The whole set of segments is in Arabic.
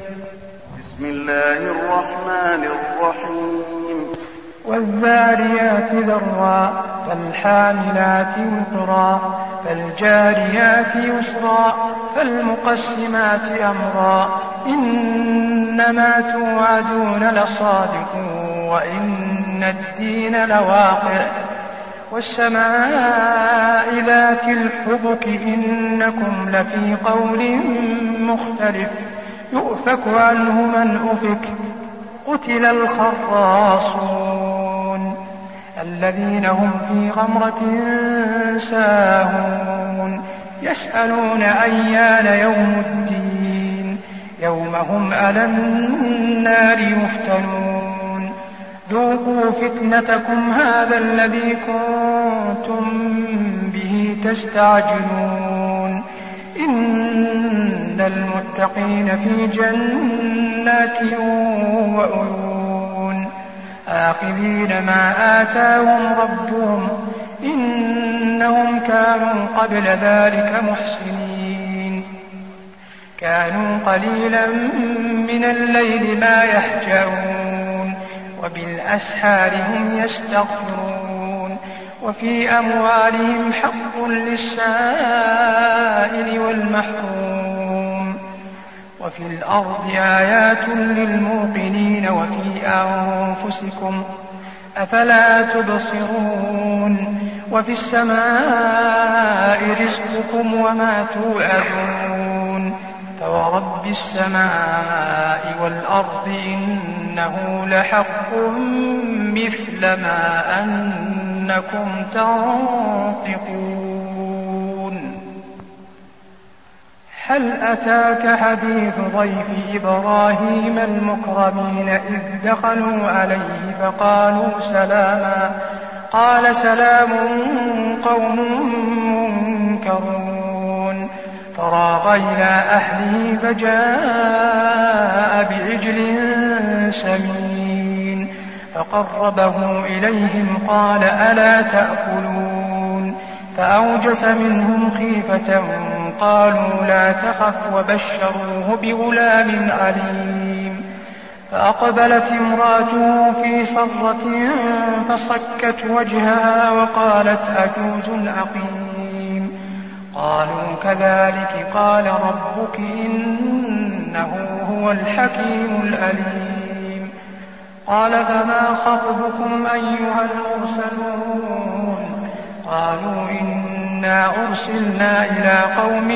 بسم الله الرحمن الرحيم. والذاريات ذروا فالحاملات وقرا فالجاريات يسرا فالمقسمات أمرا إنما توعدون لصادق وإن الدين لواقع والسماء ذات الحبك إنكم لفي قول مختلف يؤفك عنه من أفك قتل الخراصون الذين هم في غمرة ساهون يسألون أيان يوم الدين يوم هم على النار يفتنون ذوقوا فتنتكم هذا الذي كنتم به تستعجلون إن المتقين في جنات وعيون آخذين ما آتاهم ربهم إنهم كانوا قبل ذلك محسنين كانوا قليلا من الليل ما يهجعون وبالأسحار هم يستغفرون وفي أموالهم حق للسائل والمحروم وفي الأرض آيات للموقنين وفي أنفسكم أفلا تبصرون وفي السماء رزقكم وما توعدون فورب السماء والأرض إنه لحق مثل ما أنكم تنطقون. هل أتاك حديث ضيف إبراهيم المكرمين إذ دخلوا عليه فقالوا سلاما قال سلام قوم منكرون فراغ إلى أهله فجاء بعجل سمين فقربه إليهم قال ألا تأكلون فأوجس منهم خيفة قالوا لا تخف وبشروه بغلام عليم فأقبلت امراته في صرة فصكت وجهها وقالت أجوز عقيم قالوا كذلك قال ربك إنه هو الحكيم الأليم قال فما خطبكم أيها المرسلون قالوا إنا أرسلنا إلى قوم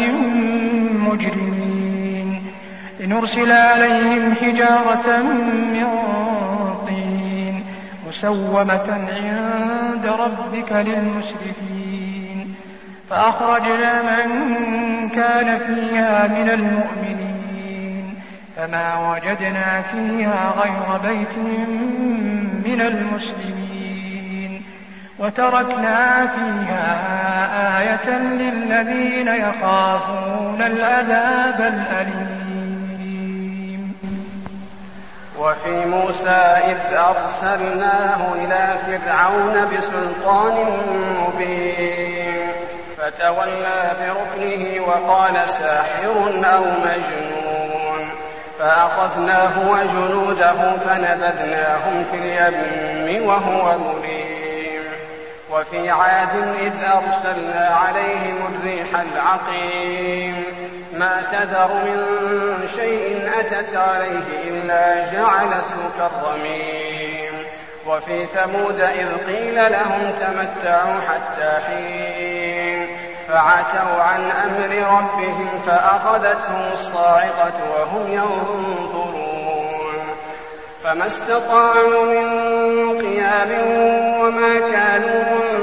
مجرمين لنرسل عليهم حجارة من طين مسومة عند ربك للمسرفين فأخرجنا من كان فيها من المؤمنين فما وجدنا فيها غير بيت من المسلمين وتركنا فيها آية للذين يخافون العذاب الأليم. وفي موسى إذ أرسلناه إلى فرعون بسلطان مبين فتولى بركنه وقال ساحر أو مجنون فأخذناه وجنوده فنبذناهم في اليم وهو مليم. وفي عاد إذ أرسلنا عليهم الريح العقيم ما تذر من شيء أتت عليه إلا جعلته كالرميم. وفي ثمود إذ قيل لهم تمتعوا حتى حين فعتوا عن أمر ربهم فأخذتهم الصاعقة وهم ينظرون فما استطاعوا من قيام وما كانوا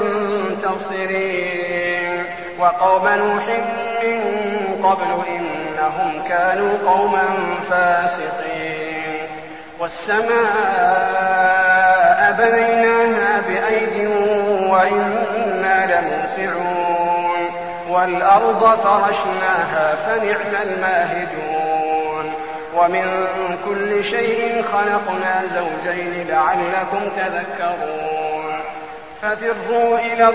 منتصرين. وقوم نوح من قبل إنهم كانوا قوما فاسقين. والسماء بنيناها بأيد وإنا لموسعون والأرض فرشناها فنعم الماهدون. ومن كل شيء خلقنا زوجين لعلكم تذكرون. ففروا إلى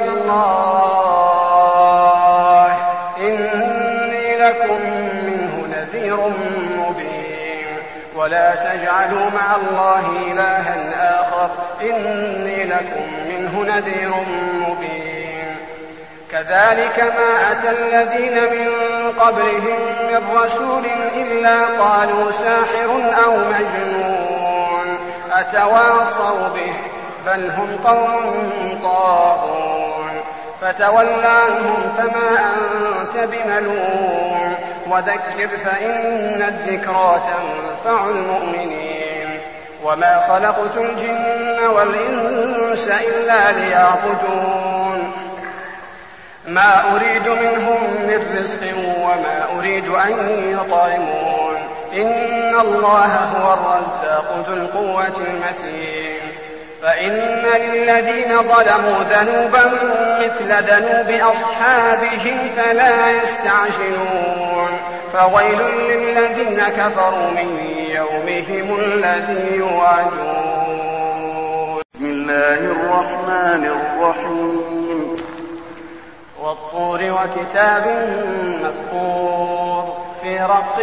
الله إني لكم منه نذير مبين. ولا تجعلوا مع الله إلها آخر إني لكم منه نذير مبين. كذلك ما أتى الذين من قبلهم من رسول إلا قالوا ساحر أو مجنون أتواصوا به بل هم قوم طاغون. فتول عنهم فما أنت بملوم وذكر فإن الذكرى تنفع المؤمنين. وما خلقت الجن والإنس إلا ليعبدون ما أريد منهم من رزق وما أريد أن يطعمون إن الله هو الرزاق ذو القوة المتين. فإن للذين ظلموا ذنوبا مثل ذنوب أصحابهم فلا يستعجلون فويل للذين كفروا من يومهم الذي يوعدون. بسم الله الرحمن الرحيم. والطور وكتاب مسطور في رق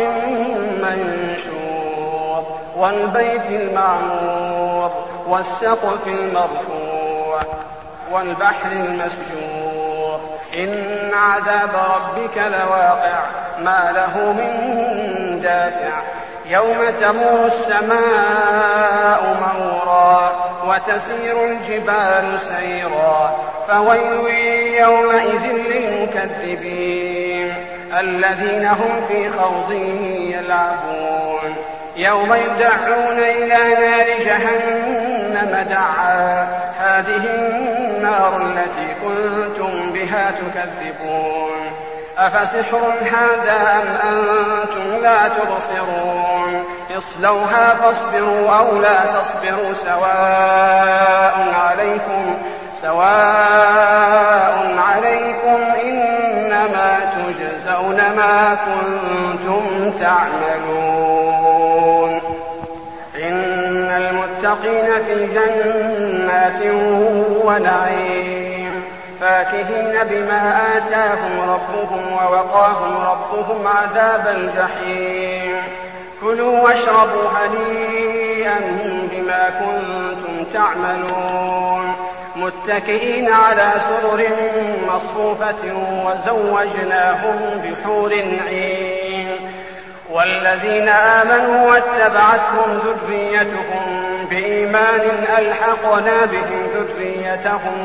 منشور والبيت المعمور والسقف المرفوع والبحر المسجور إن عذاب ربك لواقع ما له من دافع يوم تمور السماء مورا وتسير الجبال سيرا فويل يومئذ للمكذبين الذين هم في خوض يلعبون. يوم يدعون إلى نار جهنم دعا هذه النار التي كنتم بها تكذبون أفسحر هذا أم أنتم لا تبصرون اصلوها فاصبروا أو لا تصبروا سواء عليكم إنما تجزون ما كنتم تعملون. إن المتقين في جنات ونعيم فاكهين بما آتاهم ربهم ووقاهم ربهم عذاب الجحيم. كلوا واشربوا هنيئا بما كنتم تعملون متكئين على سرر مصفوفة وزوجناهم بحور عين. والذين آمنوا واتبعتهم ذريتهم بإيمان ألحقنا بهم ذريتهم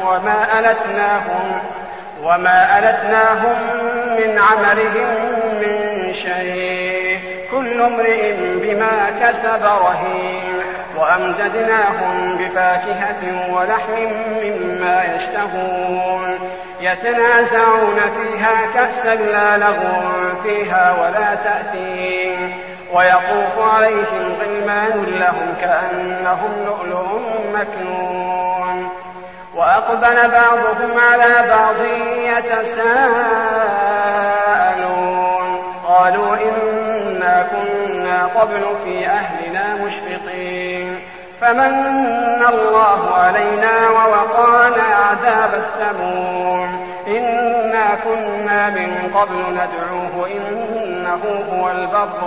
وما ألتناهم من عملهم من شيء كل امرئ بما كسب رهين. وأمددناهم بفاكهة ولحم مما يشتهون يتنازعون فيها كأسا لا لغو فيها ولا تأثيم ويطوف عليهم غلمان لهم كأنهم لؤلؤ مكنون. وأقبل بعضهم على بعض يتساءلون قالوا إنا كنا قبل في أهلنا مشفقين فمن الله علينا ووقانا عذاب السموم إنا كنا من قبل ندعوه إنه هو البر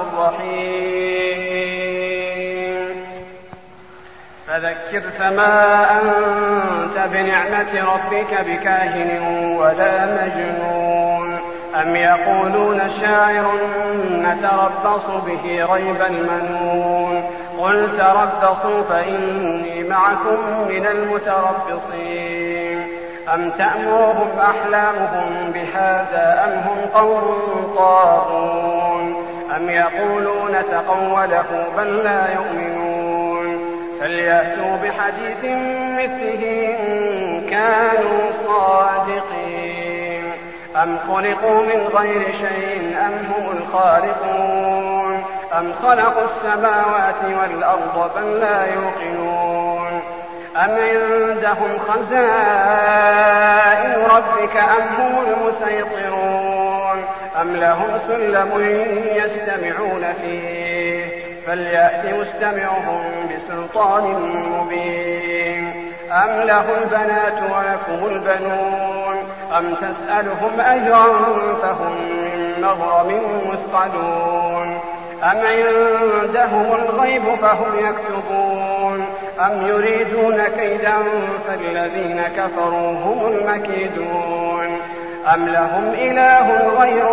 الرحيم. فذكر فما أنت بنعمة ربك بكاهن ولا مجنون أم يقولون شاعر نتربص به ريب المنون قل تربصوا فإني معكم من المتربصين. أم تأمرهم أحلامهم بهذا أم هم قوم طاغون أم يقولون تقوله بل لا يؤمنون فليأتوا بحديث مثله إن كانوا صادقين. أم خلقوا من غير شيء أم هم الخالقون أم خلقوا السماوات والأرض بل لا يوقنون أم عندهم خزائن ربك أم هم المسيطرون أم لهم سلم يستمعون فيه فليأت مستمعهم بسلطان مبين. أم له البنات ولكم البنون أم تسألهم أجرا فهم من مغرم مثقلون أم عندهم الغيب فهم يكتبون أم يريدون كيدا فالذين كفروا هم المكيدون أم لهم إله غير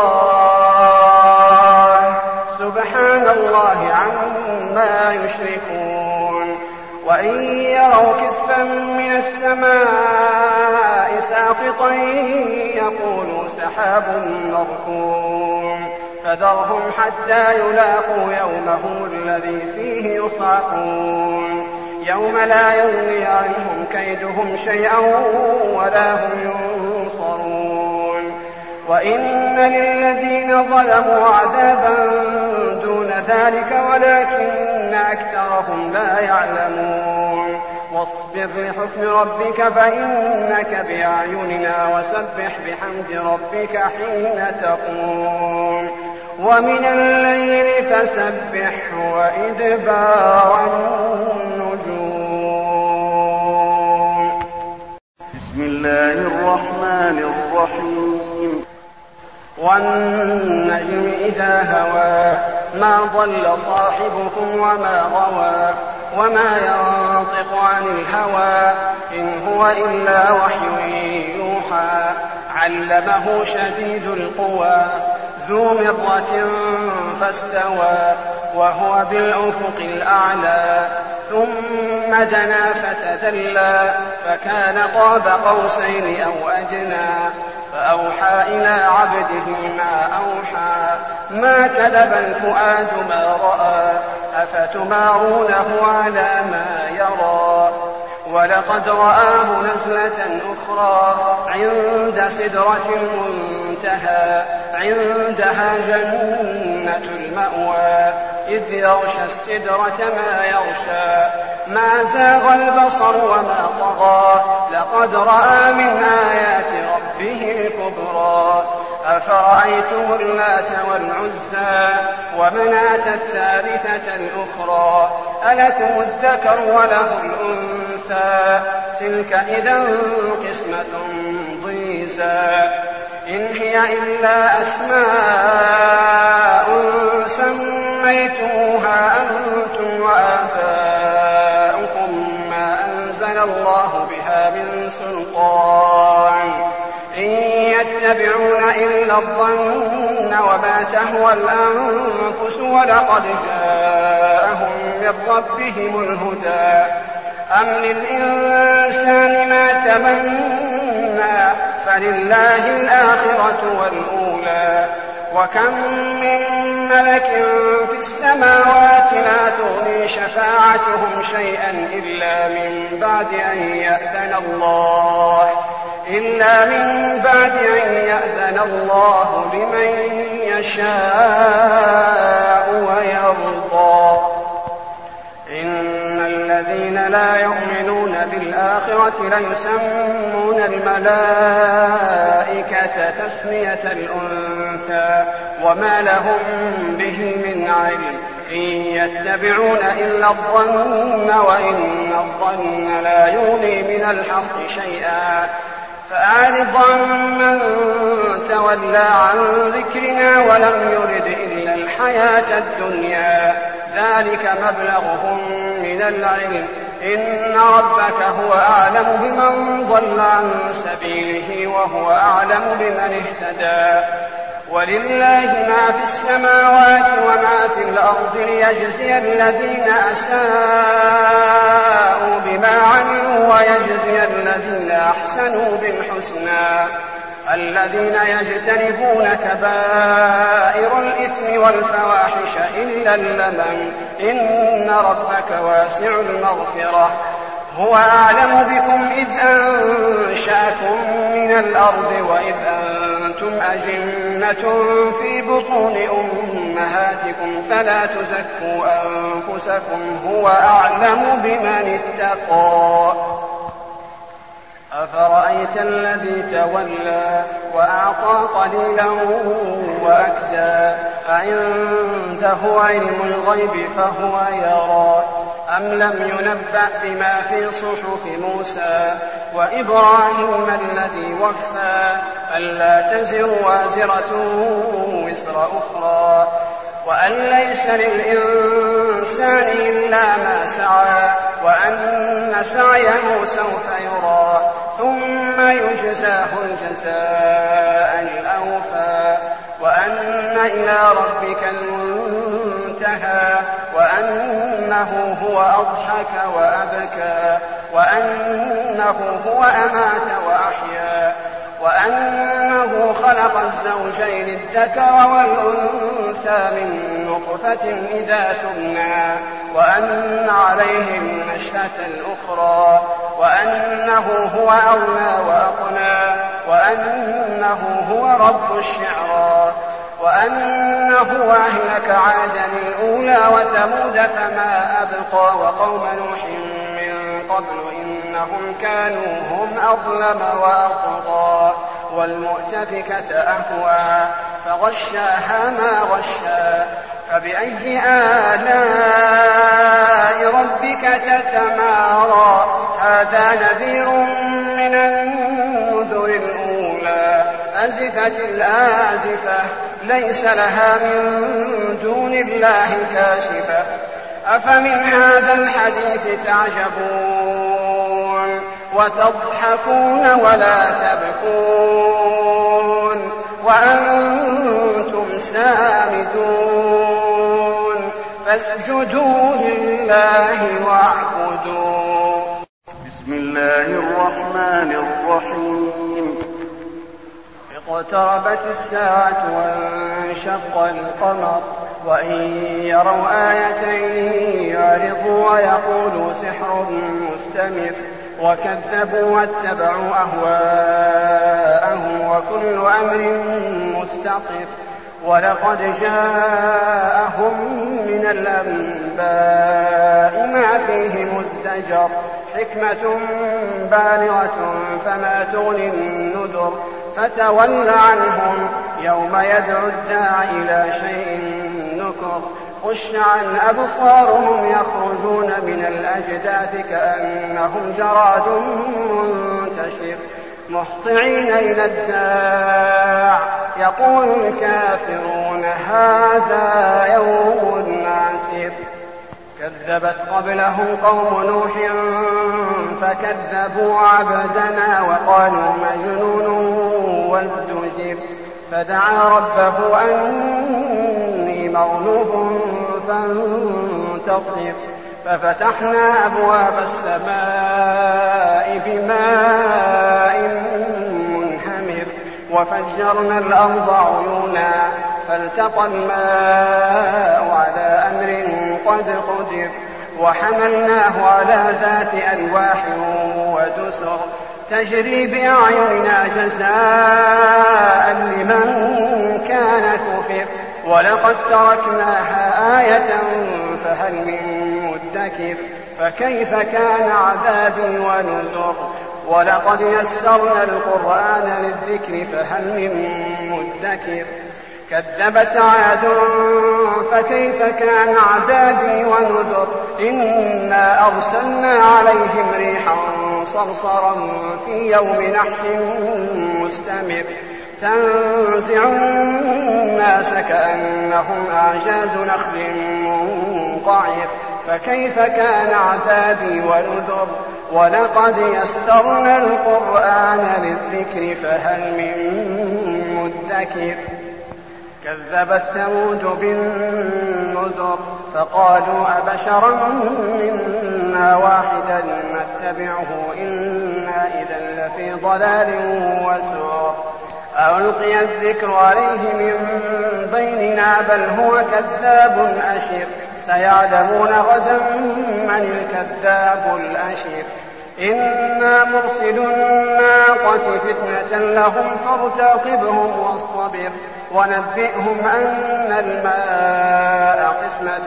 الله سبحان الله عما يشركون وإن يروا كسفا من السماء ساقطا يقولوا سحاب مركوم فذرهم حتى يلاقوا يومهم الذي فيه يصعقون يوم لا يغني عنهم كيدهم شيئا ولا هم ينصرون وإن للذين ظلموا عذابا دون ذلك ولكن أكثرهم لا يعلمون واصبر لحكم ربك فإنك بأعيننا وسبح بحمد ربك حين تقوم ومن الليل فسبحه وإدبار النجوم. بسم الله الرحمن الرحيم. والنجم إذا هوى ما ضل صاحبكم وما غوى وما ينطق عن الهوى إن هو إلا وحي يوحى علمه شديد القوى ذو مرة فاستوى وهو بالأفق الأعلى ثم دنا فتدلى فكان قاب قوسين أو أدنى فأوحى إلى عبده ما أوحى ما كذب الفؤاد ما رأى أفتمارونه على ما يرى ولقد رآه نزلة أخرى عند سدرة المنتهى عندها جنة المأوى إذ يغشى السدرة ما يغشى ما زاغ البصر وما طغى لقد رأى من آيات ربه الكبرى أفرأيتم اللات والعزى ومناة الثالثة الأخرى ألكم الذكر وله الأنثى تلك إذا قسمة ضيزى إن هي إلا أسماء سميتموها أنتم وآباؤكم ما أنزل الله بها من سلطان إن يتبعون إلا الظن وما تهوى الأنفس ولقد جاءهم من ربهم الهدى أم للإنسان ما تمنى فلله الآخرة والأولى وكم من ملك في السماوات لا تغني شفاعتهم شيئا إلا من بعد أن يأذن الله لمن يشاء ويرضى إن الذين لا يؤمنون بالآخرة ليسمون الملائكة تسمية الأنثى وما لهم به من علم إن يتبعون إلا الظن وإن الظن لا يغني من الحق شيئا فأعرض عمن تولى عن ذكرنا ولم يرد إلا الحياة الدنيا ذلك مبلغهم من العلم إن ربك هو أعلم بمن ضل عن سبيله وهو أعلم بمن اهتدى ولله ما في السماوات وما في الأرض ليجزي الذين أساءوا بما عملوا ويجزي الذين أحسنوا بالحسنى الذين يجتنبون كبائر الإثم والفواحش إلا اللمم إن ربك واسع المغفرة هو أعلم بكم إذ أنشأكم من الأرض وإذ أنتم أجنة في بطون أمهاتكم فلا تزكوا أنفسكم هو أعلم بمن اتقى أفرأيت الذي تولى وأعطى قليلا وأكدى أعنده علم الغيب فهو يرى أم لم ينبأ بما في صحف موسى وإبراهيم الذي وفى ألا تزر وازرة وزر أخرى وأن ليس للإنسان إلا ما سعى وأن سعيه سوف يرى ثم يجزاه الجزاء الأوفى وأن إلى ربك المنتهى وأنه هو أضحك وأبكى وأنه هو أمات وأحيا وأنه خلق الزوجين الذكر والأنثى من نطفة إذا تمنى وأن عليه النشأة الأخرى وأنه هو أغنى وأقنى وأنه هو رب الشعرى وأنه أهلك عادا الأولى وثمود فما أبقى وقوم نوح من قبل إنهم كانوا هم أظلم وأطغى والمؤتفكة أهوى فغشاها ما غشى فبأي آلاء ربك تتمارى هذا نذير من النذر الأولى أزفت الآزفة ليس لها من دون الله كاشفة أفمن هذا الحديث تعجبون وتضحكون ولا تبكون وأنتم سامدون فاسجدوا لله واعبدوا. بسم الله الرحمن الرحيم. اقتربت الساعة وانشق القمر وإن يروا آية يعرضوا ويقولوا سحر مستمر وكذبوا واتبعوا أهواءهم وكل أمر مستقر ولقد جاءهم من الأنباء ما فيه مزدجر حكمة بالغة فما تغني النذر فتول عنهم يوم يدعو الداع إلى شيء نكر خش عن أبصارهم يخرجون من الأجداث كأنهم جراد منتشر مهطعين إلى الداع يقول الكافرون هذا يوم عسير كذبت قبلهم قوم نوح فكذبوا عبدنا وقالوا مجنون وازدجر فدعا ربه أني مغلوب فانتصر ففتحنا أبواب السماء بماء منهمر وفجرنا الأرض عيونا فالتقى الماء على أمر قد قدر وحملناه على ذات ألواح ودسر تجري بأعيننا جزاء لمن كان كفر ولقد تركناها آية فهل من مدكر فكيف كان عذابي ونذر ولقد يسرنا القرآن للذكر فهل من مدكر كذبت عاد فكيف كان عذابي ونذر إنا أرسلنا عليهم ريحا صرصرا في يوم نحس مستمر تنزع الناس كأنهم أعجاز نخل منقعر فكيف كان عذابي ونذر ولقد يسرنا القرآن للذكر فهل من مدكر كذبت ثمود بالنذر فقالوا أبشرا منا واحدا نتبعه إنا إذا لفي ضلال وسعر ألقي الذكر عليه من بيننا بل هو كذاب أشر سيعلمون غدا من الكذاب الأشر إنا مرسل الناقة فتنة لهم فارتقبهم واصطبر ونبئهم أن الماء قسمة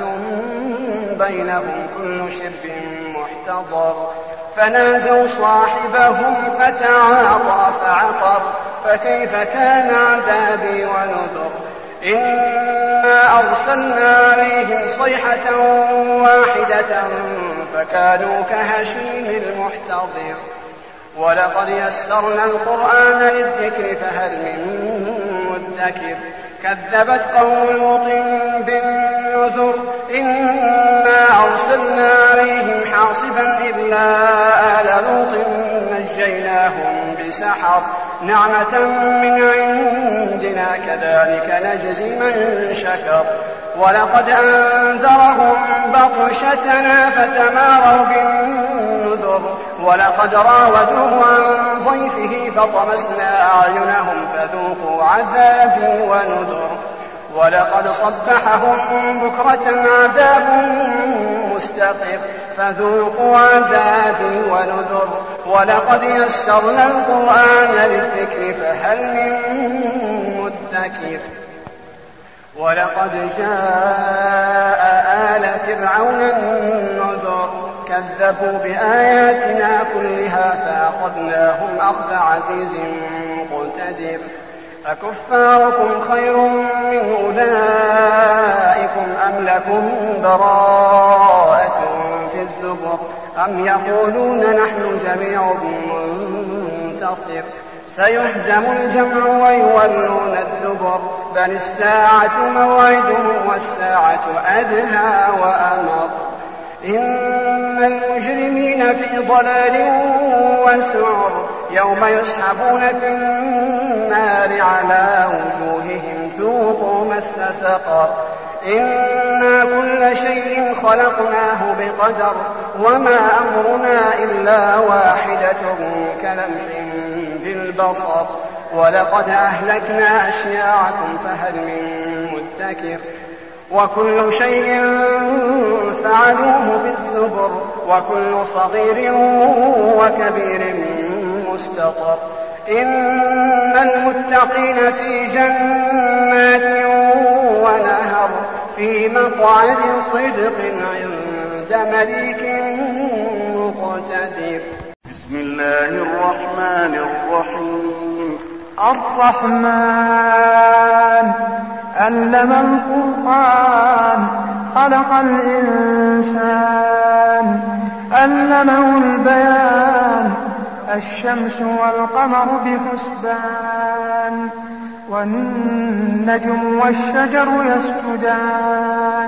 بينهم كل شرب محتضر فنادوا صاحبهم فتعاطى فعقر فكيف كان عذابي ونذر إنا أرسلنا عليهم صيحة واحدة فكانوا كهشيم المحتضر ولقد يسرنا القرآن للذكر فهل من مدكر كذبت قوم لوط بالنذر إنا أرسلنا عليهم حاصبا إلا آل لوط نجيناهم بسحر نعمة من عندنا كذلك نجزي من شكر ولقد أنذرهم بطشتنا فتماروا بالنذر ولقد راودوه عن ضيفه فطمسنا أعينهم فذوقوا عذابي ونذر ولقد صبحهم بكرة عذاب مستقر فذوقوا عذابي ونذر ولقد يسرنا القرآن للذكر فهل من مدكر ولقد جاء آل فرعون النذر كذبوا بآياتنا كلها فأخذناهم أخذ عزيز مقتدر أكفاركم خير من أولئكم أم لكم براءة في الزبر أم يقولون نحن جميع منتصر سيهزم الجمع ويولون الدبر بل الساعة موعدهم والساعة أدهى وأمر إن المجرمين في ضلال وسعر يوم يسحبون في النار على وجوههم ذوقوا مس سقر إنا كل شيء خلقناه بقدر وما أمرنا إلا واحدة كلمح بالبصر ولقد أهلكنا أشياعكم فهل من مدكر وكل شيء فعلوه في الزبر وكل صغير وكبير مستقر إن المتقين في جنات ونهر في مقعد صدق عند مليك مقتدر بسم الله الرحمن الرحيم الرحمن علم القرآن خلق الإنسان علمه البيان الشمس والقمر بحسبان والنجم والشجر يسجدان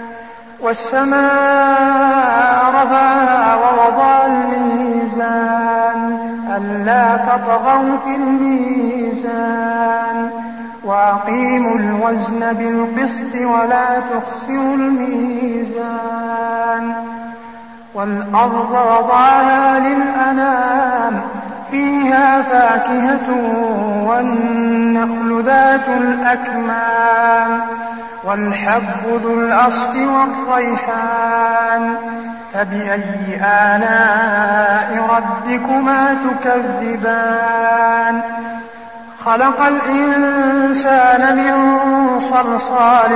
والسماء رفعها ووضع الميزان ألا تطغوا في الميزان وأقيموا الوزن بالقسط ولا تخسروا الميزان والأرض وضعها للأنام فيها فاكهة والنخل ذات الأكمام والحب ذو الأصل والريحان فبأي آلاء ربكما تكذبان خلق الإنسان من صلصال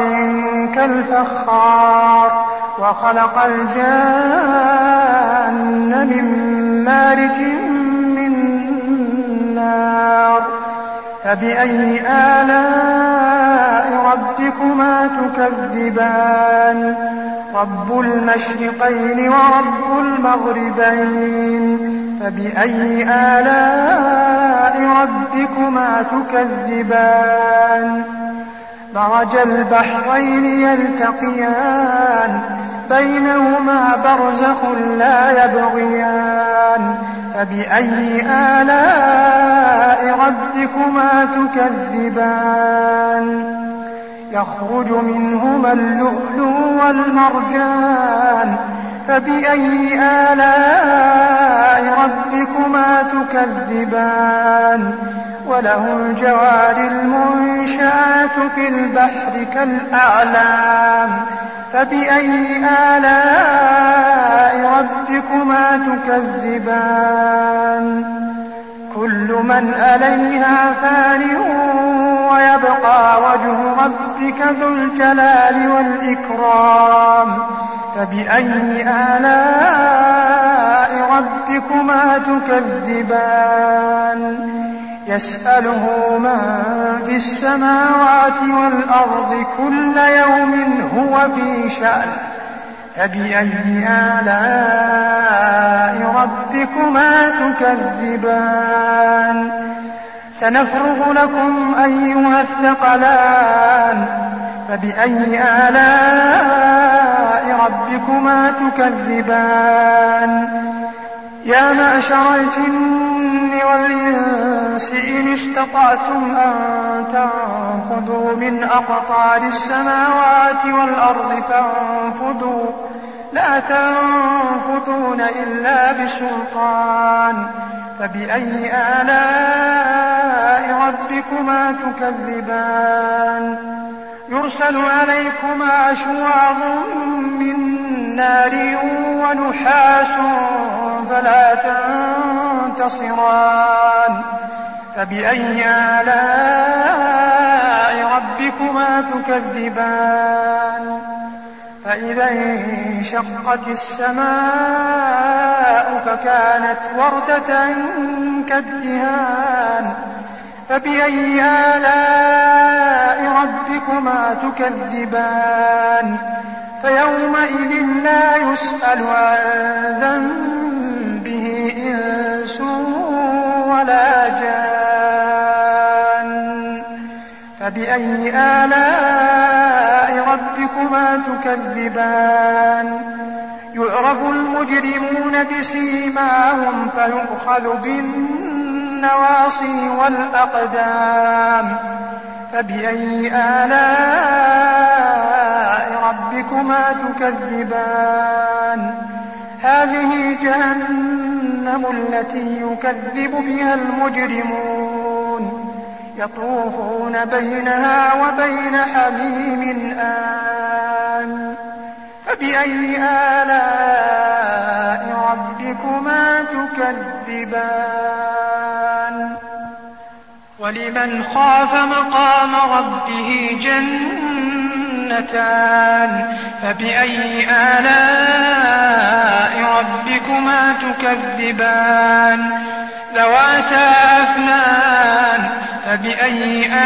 كالفخار وخلق الجان من مارج من نار فبأي آلاء ربكما تكذبان رب المشرقين ورب المغربين فبأي آلاء ربكما تكذبان مرج البحرين يلتقيان بينهما برزخ لا يبغيان فبأي آلاء ربكما تكذبان يخرج منهما اللؤلؤ والمرجان فبأي آلاء ربكما تكذبان وله الجوار المنشآت في البحر كالأعلام فبأي آلاء ربكما تكذبان كل من عليها فان ويبقى وجه ربك ذو الجلال والإكرام فبأي آلاء ربكما تكذبان يسأله من في السماوات والأرض كل يوم هو في شأن فبأي آلاء ربكما تكذبان سنفرغ لكم أيها الثقلان فبأي آلاء ربكما تكذبان يا معشر الجن والإنس إن استطعتم أن تنفذوا من أقطار السماوات والأرض فانفذوا لا تنفذون إلا بسلطان فبأي آلاء ربكما تكذبان يرسل عليكما شواظ من نار ونحاس فلا تنتصران فبأي آلاء ربكما تكذبان فإذا انشقت السماء فكانت وردة كالدهان فبأي آلاء ربكما تكذبان فيومئذ لا يسأل عن ذنبه إنس ولا جان فبأي آلاء ربكما تكذبان يعرف المجرمون بسيماهم فيؤخذ بالنواصي والأقدام فبأي آلاء ربكما تكذبان هذه جهنم التي يكذب بها المجرمون يطوفون بينها وبين حميم آن فبأي آلاء ربكما تكذبان ولمن خاف مقام ربه جنتان فبأي آلاء ربكما تكذبان ذواتا أفنان فبأي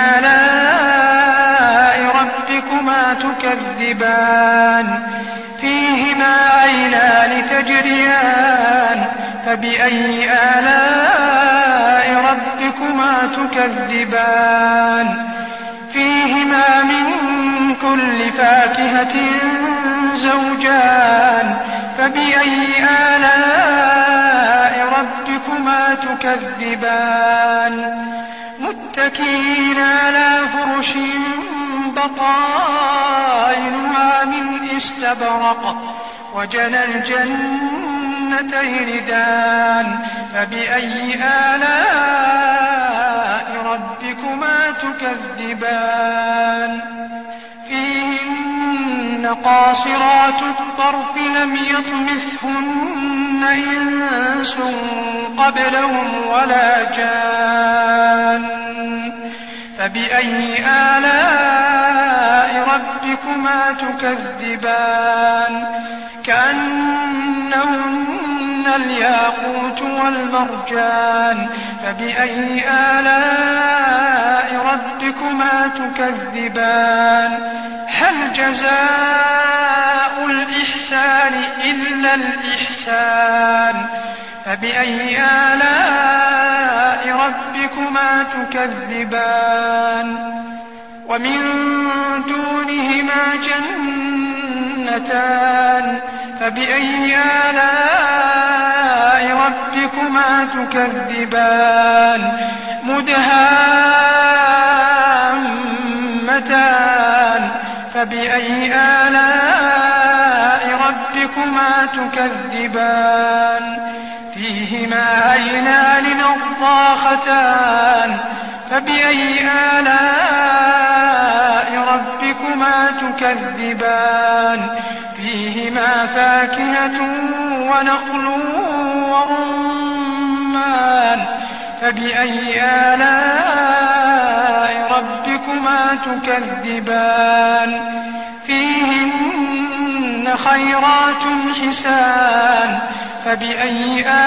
آلاء ربكما تكذبان فيهما عينان تجريان فبأي آلاء ربكما تكذبان فيهما من كل فاكهة زوجان فبأي آلاء ربكما تكذبان متكئين على فرش بطائنها من استبرق وجنى الجنتين دان فبأي آلاء ربكما تكذبان فيهن قاصرات الطرف لم يطمثهن إنس قبلهم ولا جان فبأي آلاء ربكما تكذبان كأنهن الياقوت والمرجان فبأي آلاء ربكما تكذبان هل جزاء الإحسان إلا الإحسان فبأي آلاء ربكما تكذبان ومن دونهما جنتان فبأي آلاء ربكما تكذبان مدهامتان فبأي آلاء ربكما تكذبان فيهما عينان نضاختان فبأي آلاء ربكما تكذبان فيهما فاكهة ونخل ورمان فبأي آلاء ربكما تكذبان فيهن خيرات حسان فبأي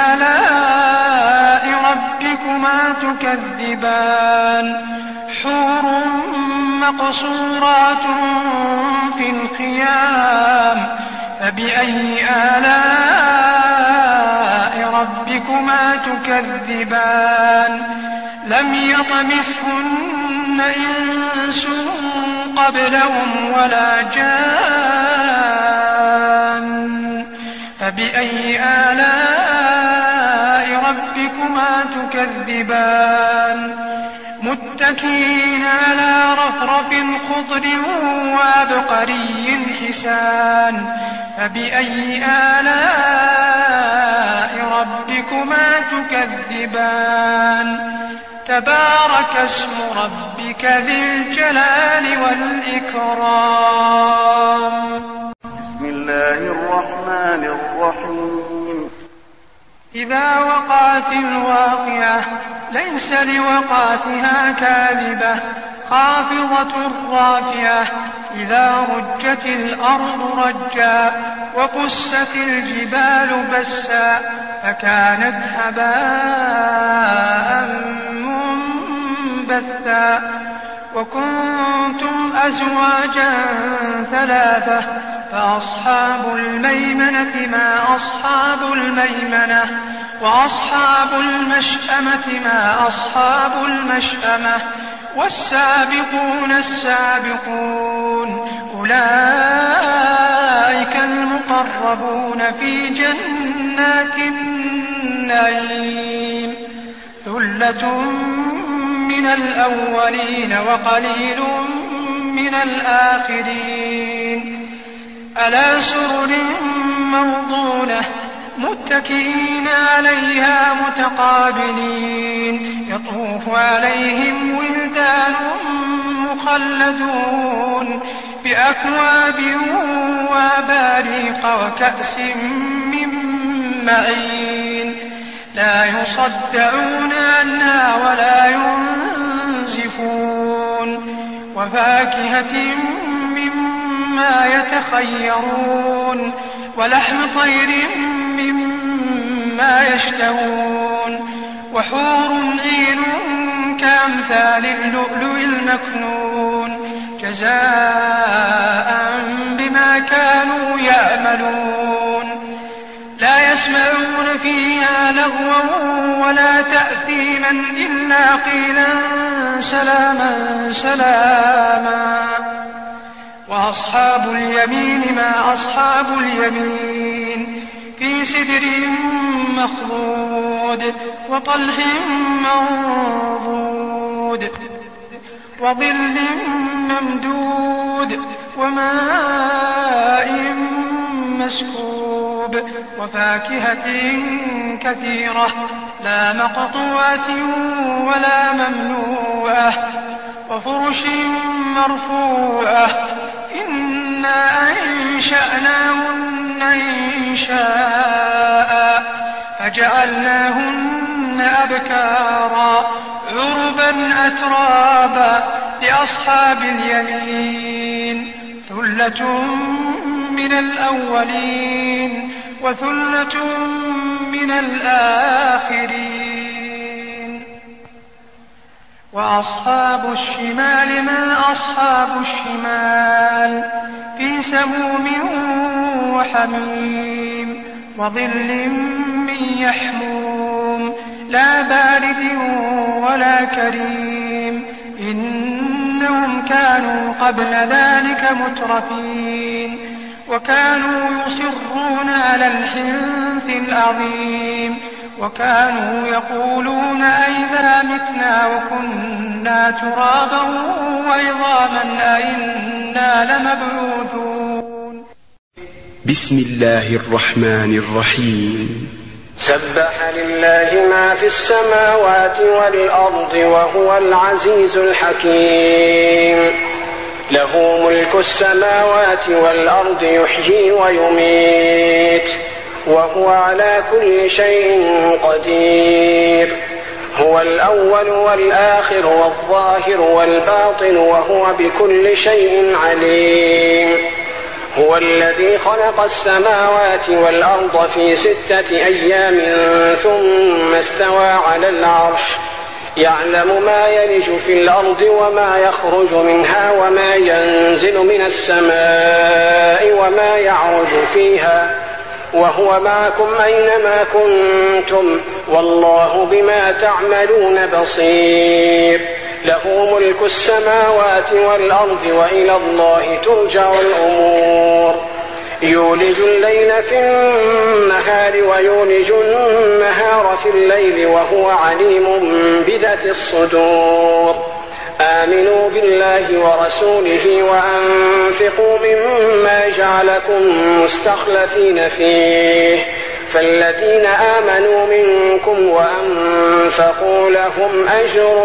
آلاء ربكما تكذبان حور مقصورات في الخيام فبأي آلاء ربكما تكذبان لم يطمثهن إنس قبلهم ولا جان فبأي آلاء ربكما تكذبان متكئين على رفرف خضر وعبقري حسان فبأي آلاء ربكما تكذبان تبارك اسم ربك ذي الجلال والإكرام. بسم الله الرحمن الرحيم. إذا وقعت الواقعة ليس لوقعتها كاذبة خافضة رافعة إذا رجت الأرض رجا وبست الجبال بسا فكانت هباء منبثا وكنتم أزواجا ثلاثة فأصحاب الميمنة ما أصحاب الميمنة وأصحاب المشأمة ما أصحاب المشأمة والسابقون السابقون أولئك المقربون في جنات النعيم ثلة من الأولين وقليل من الآخرين على سرر موضونة متكئين عليها متقابلين يطوف عليهم ولدان مخلدون بأكواب وأباريق وكأس من معين لا يصدعون عنها ولا ينزفون وفاكهة مما يتخيرون ولحم طير مما يشتهون وحور عين كأمثال اللؤلؤ المكنون جزاء بما كانوا يعملون لا يسمعون فيها لغوا ولا تأثيما إلا قيلا سلاما سلاما وأصحاب اليمين ما أصحاب اليمين في سدر مخضود وطلح منضود وظل ممدود وماء مسكوب وفاكهة كثيرة لا مقطوعة ولا ممنوعة وفرش مرفوعة إنا أنشأناهن إنشاء فجعلناهن أبكارا عربا أترابا لأصحاب اليمين ثلة من الأولين وثلة من الآخرين وأصحاب الشمال ما أصحاب الشمال في سموم وحميم وظل من يحموم لا بارد ولا كريم إنهم كانوا قبل ذلك مترفين وكانوا يصرون على الحنث العظيم وكانوا يقولون أئذا متنا وكنا ترابا وعظاما أئنا لمبعوثون. بسم الله الرحمن الرحيم. سبح لله ما في السماوات والأرض وهو العزيز الحكيم له ملك السماوات والأرض يحيي ويميت وهو على كل شيء قدير هو الأول والآخر والظاهر والباطن وهو بكل شيء عليم هو الذي خلق السماوات والأرض في 6 أيام ثم استوى على العرش يعلم ما يلج في الأرض وما يخرج منها وما ينزل من السماء وما يعرج فيها وهو معكم أينما كنتم والله بما تعملون بصير. له ملك السماوات والأرض وإلى الله ترجع الأمور. يولج الليل في النهار ويولج النهار في الليل وهو عليم بذات الصدور. آمنوا بالله ورسوله وأنفقوا مما جعلكم مستخلفين فيه، فالذين آمنوا منكم وأنفقوا لهم أجر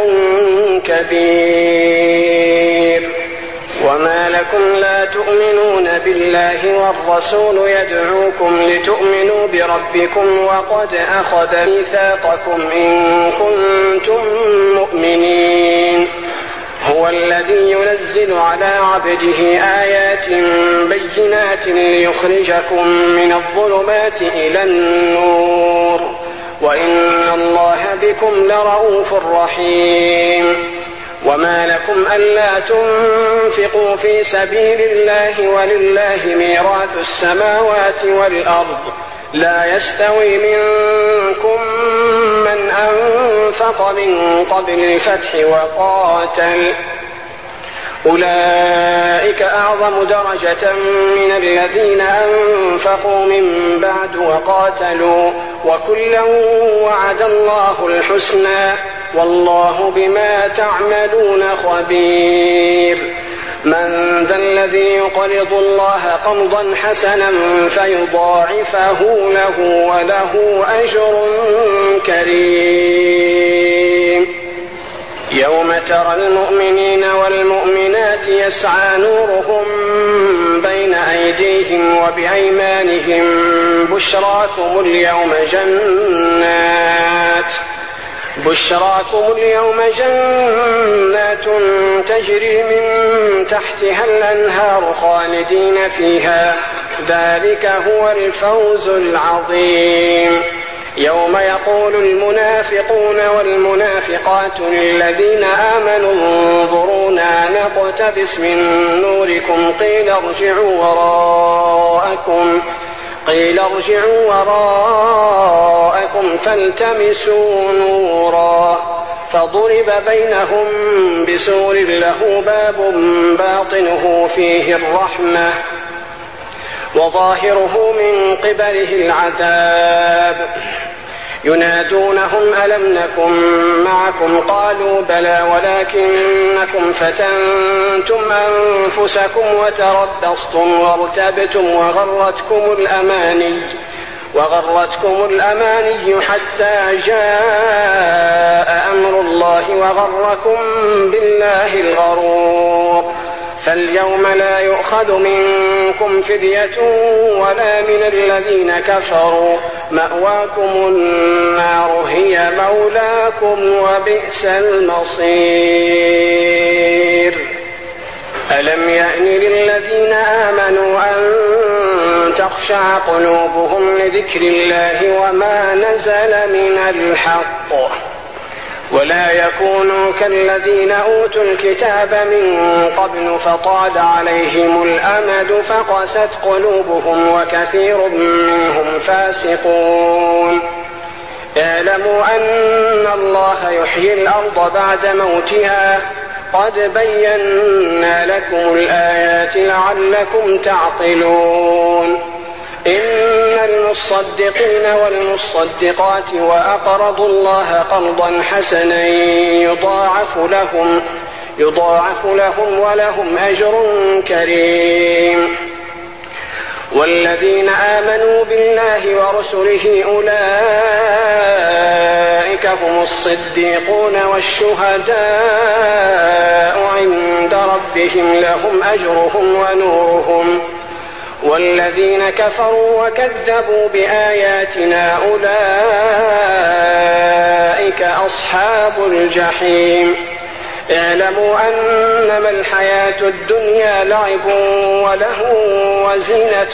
كبير. وما لكم لا تؤمنون بالله والرسول يدعوكم لتؤمنوا بربكم وقد أخذ ميثاقكم إن كنتم مؤمنين. هو الذي ينزل على عبده آيات بينات ليخرجكم من الظلمات إلى النور، وإن الله بكم لرؤوف رحيم. وما لكم ألا تنفقوا في سبيل الله ولله ميراث السماوات والأرض، لا يستوي منكم من أنفق من قبل الفتح وقاتل، أولئك أعظم درجة من الذين أنفقوا من بعد وقاتلوا، وكلا وعد الله الحسنى، والله بما تعملون خبير. من ذا الذي يقرض الله قرضا حسنا فيضاعفه له وله أجر كريم. يوم ترى المؤمنين والمؤمنات يسعى نورهم بين أيديهم وبأيمانهم بشراكم اليوم جنات تجري من تحتها الأنهار خالدين فيها، ذلك هو الفوز العظيم. يوم يقول المنافقون والمنافقات للذين آمنوا انظرونا نقتبس من نوركم قيل ارجعوا وراءكم فالتمسوا نورا، فضرب بينهم بسور له باب باطنه فيه الرحمة وظاهره من قبله العذاب. ينادونهم ألم نكن معكم قالوا بلى ولكنكم فتنتم أنفسكم وتربصتم وارتبتم وغرتكم الأماني حتى جاء أمر الله وغركم بالله الغرور. فاليوم لا يؤخذ منكم فدية ولا من الذين كفروا، مأواكم النار هي مولاكم وبئس المصير. ألم يأن للذين آمنوا أن تخشع قلوبهم لذكر الله وما نزل من الحق، ولا يكونوا كالذين أوتوا الكتاب من قبل فطال عليهم الأمد فقست قلوبهم وكثير منهم فاسقون. اعلموا أن الله يحيي الأرض بعد موتها، قد بينا لكم الآيات لعلكم تعقلون. إن المصدقين والمصدقات وأقرضوا الله قرضا حسنا يضاعف لهم ولهم أجر كريم. والذين آمنوا بالله ورسله أولئك هم الصديقون والشهداء عند ربهم لهم أجرهم ونورهم. والذين كفروا وكذبوا بآياتنا أولئك أصحاب الجحيم. اعلموا أنما الحياة الدنيا لعب وله وزينة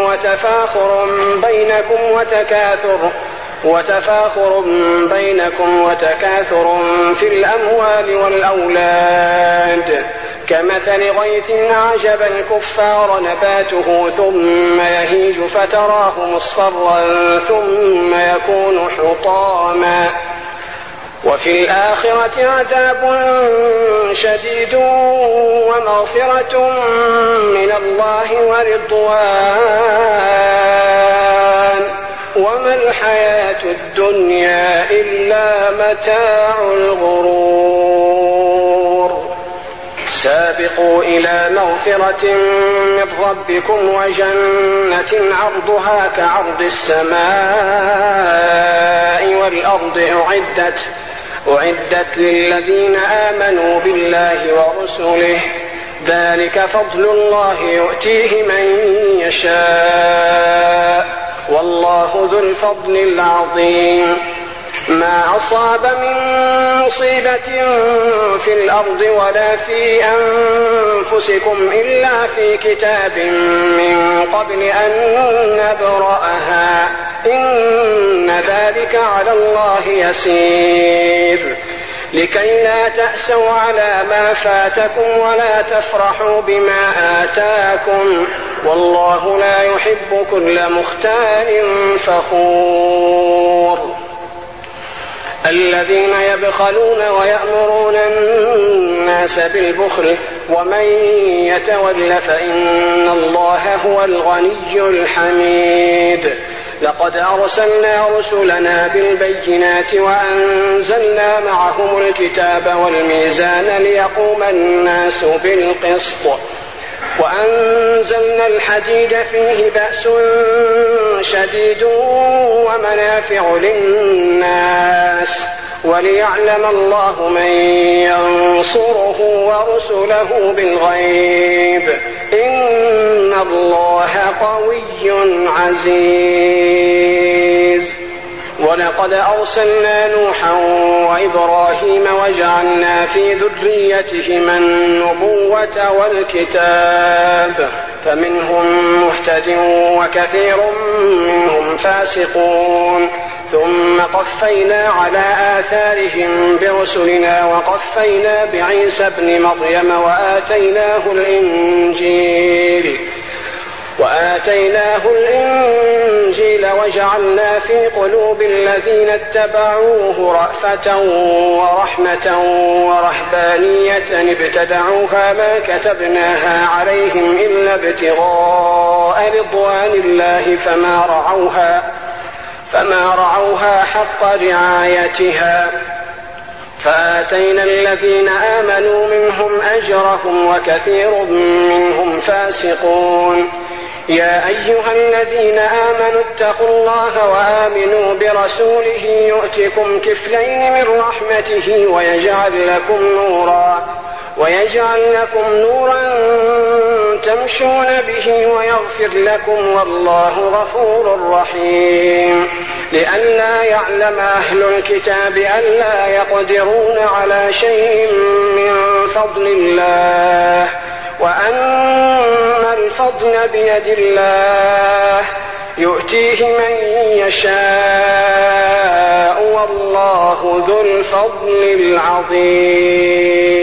وتفاخر بينكم وتكاثر في الأموال والأولاد، كمثل غيث أعجب الكفار نباته ثم يهيج فتراه مصفرا ثم يكون حطاما وفي الآخرة عذاب شديد ومغفرة من الله ورضوان وما الحياة الدنيا إلا متاع الغرور. سابقوا إلى مغفرة من ربكم وجنة عرضها كعرض السماء والأرض أعدت للذين آمنوا بالله ورسله ذلك فضل الله يؤتيه من يشاء والله ذو الفضل العظيم. ما أصاب من مصيبة في الأرض ولا في أنفسكم إلا في كتاب من قبل أن نبرأها إن ذلك على الله يسير. لكي لا تأسوا على ما فاتكم ولا تفرحوا بما آتاكم والله لا يحب كل مختال فخور. الذين يبخلون ويأمرون الناس بالبخل ومن يتول فإن الله هو الغني الحميد. لقد أرسلنا رسلنا بالبينات وأنزلنا معهم الكتاب والميزان ليقوم الناس بالقسط وأنزلنا الحديد فيه بأس شديد ومنافع للناس وليعلم الله من ينصره ورسله بالغيب إن الله قوي عزيز. ولقد أرسلنا نوحا وإبراهيم وجعلنا في ذريتهما النبوة والكتاب فمنهم مهتد وكثير منهم فاسقون ثم قفينا على آثارهم برسلنا وقفينا بعيسى ابن مريم وآتيناه الإنجيل وجعلنا في قلوب الذين اتبعوه رأفة ورحمة ورهبانية ابتدعوها ما كتبناها عليهم إلا ابتغاء رضوان الله فما رعوها حق رعايتها فآتينا الذين آمنوا منهم أجرهم وكثير منهم فاسقون. يا أيها الذين آمنوا اتقوا الله وآمنوا برسوله يؤتكم كفلين من رحمته ويجعل لكم نورا تمشون به ويغفر لكم والله غفور رحيم. لئلا يعلم أهل الكتاب ألا يقدرون على شيء من فضل الله وأن الفضل بيد الله يؤتيه من يشاء والله ذو الفضل العظيم.